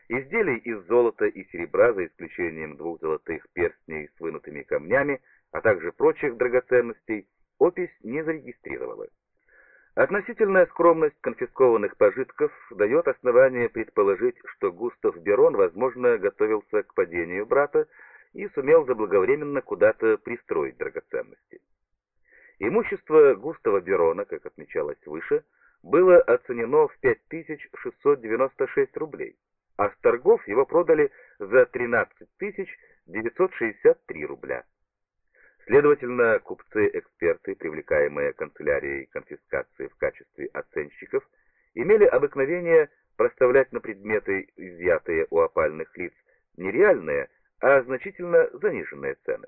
Изделий из золота и серебра, за исключением двух золотых перстней с вынутыми камнями, а также прочих драгоценностей, опись не зарегистрировала. Относительная скромность конфискованных пожитков дает основание предположить, что Густав Берон, возможно, готовился к падению брата и сумел заблаговременно куда-то пристроить драгоценности. Имущество Густава Берона, как отмечалось выше, было оценено в 5696 рублей, а с торгов его продали за 13 963 рубля. Следовательно, купцы-эксперты, привлекаемые канцелярией конфискации в качестве оценщиков, имели обыкновение проставлять на предметы, изъятые у опальных лиц, не реальные, а значительно заниженные цены.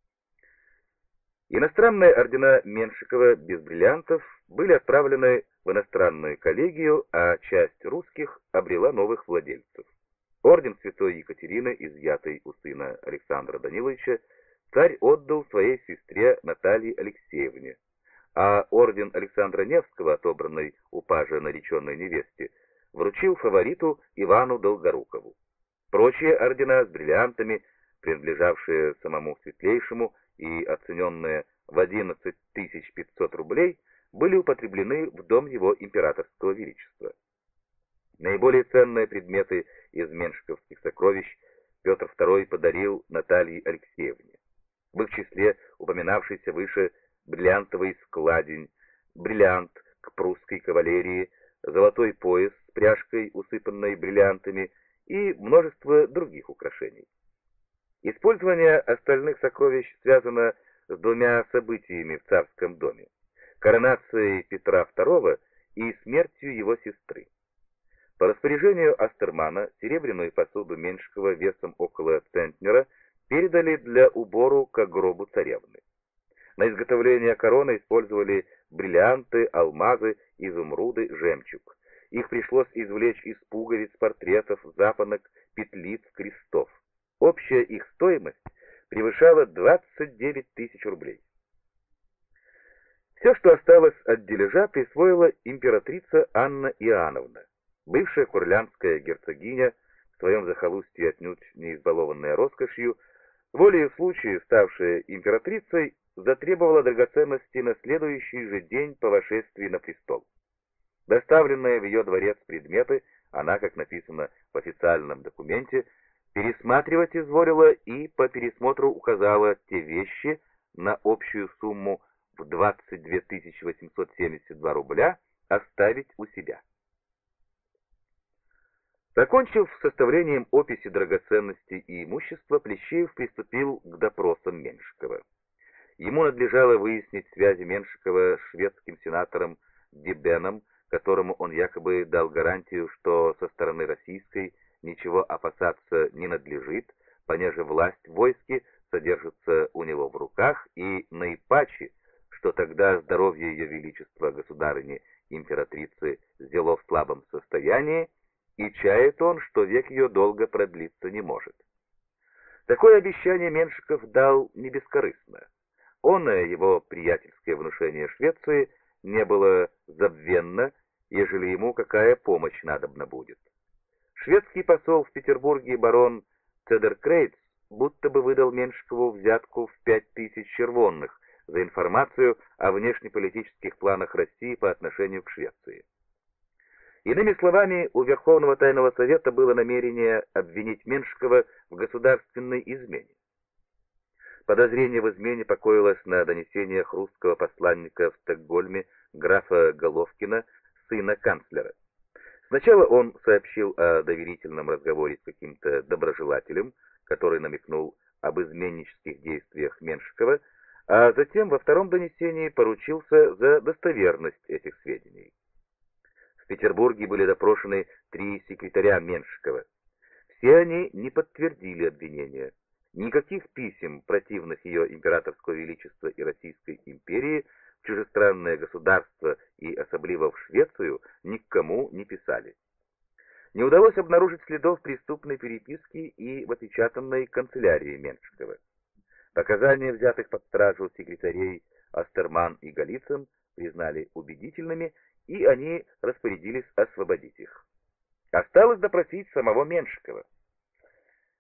Иностранные ордена Меншикова без бриллиантов были отправлены в иностранную коллегию, а часть русских обрела новых владельцев. Орден Святой Екатерины, изъятый у сына Александра Даниловича, царь отдал своей сестре Наталье Алексеевне, а орден Александра Невского, отобранный у пажа нареченной невесте, вручил фавориту Ивану Долгорукову. Прочие ордена с бриллиантами, принадлежавшие самому Светлейшему и оцененные в 11 500 рублей, были употреблены в дом его императорского величества. Наиболее ценные предметы из меншиковских сокровищ Петр II подарил Наталье Алексеевне. В их числе упоминавшийся выше бриллиантовый складень, бриллиант к прусской кавалерии, золотой пояс с пряжкой, усыпанной бриллиантами, и множество других украшений. Использование остальных сокровищ связано с двумя событиями в царском доме: коронацией Петра II и смертью его сестры. По распоряжению Астермана серебряную посуду Меншикова весом около центнера передали для убору к гробу царевны. На изготовление короны использовали бриллианты, алмазы, изумруды, жемчуг. Их пришлось извлечь из пуговиц, портретов, запонок, петлиц, крестов. Общая их стоимость превышала 29 000 рублей. Все, что осталось от дележа, присвоила императрица Анна Иоанновна. Бывшая курляндская герцогиня, в своем захолустье отнюдь не избалованная роскошью, волею случая, ставшая императрицей, затребовала драгоценности на следующий же день по вошествии на престол. Доставленные в ее дворец предметы она, как написано в официальном документе, пересматривать изволила и по пересмотру указала те вещи на общую сумму в 22 872 рубля оставить у себя. Закончив с составлением описи драгоценностей и имущества, Плещеев приступил к допросам Меншикова. Ему надлежало выяснить связи Меншикова с шведским сенатором Дебеном, которому он якобы дал гарантию, что со стороны российской ничего опасаться не надлежит, понеже власть в войске содержится у него в руках, и наипаче, что тогда здоровье ее величества государыни императрицы зело в слабом состоянии, и чает он, что век ее долго продлиться не может. Такое обещание Меншиков дал не бескорыстно. Его приятельское внушение Швеции не было забвенно, ежели ему какая помощь надобна будет. Шведский посол в Петербурге барон Цедеркрейц будто бы выдал Меншикову взятку в 5000 червонных за информацию о внешнеполитических планах России по отношению к Швеции. Иными словами, у Верховного Тайного Совета было намерение обвинить Меншикова в государственной измене. Подозрение в измене покоилось на донесениях русского посланника в Стокгольме графа Головкина, сына канцлера. Сначала он сообщил о доверительном разговоре с каким-то доброжелателем, который намекнул об изменнических действиях Меншикова, а затем во втором донесении поручился за достоверность этих сведений. В Петербурге были допрошены 3 секретаря Меншикова. Все они не подтвердили обвинения. Никаких писем, противных ее императорского величества и Российской империи, в чужестранное государство и особливо в Швецию, никому не писали. Не удалось обнаружить следов преступной переписки и в опечатанной канцелярии Меншикова. Показания взятых под стражу секретарей Астерман и Голицын признали убедительными, и они распорядились освободить их. Осталось допросить самого Меншикова.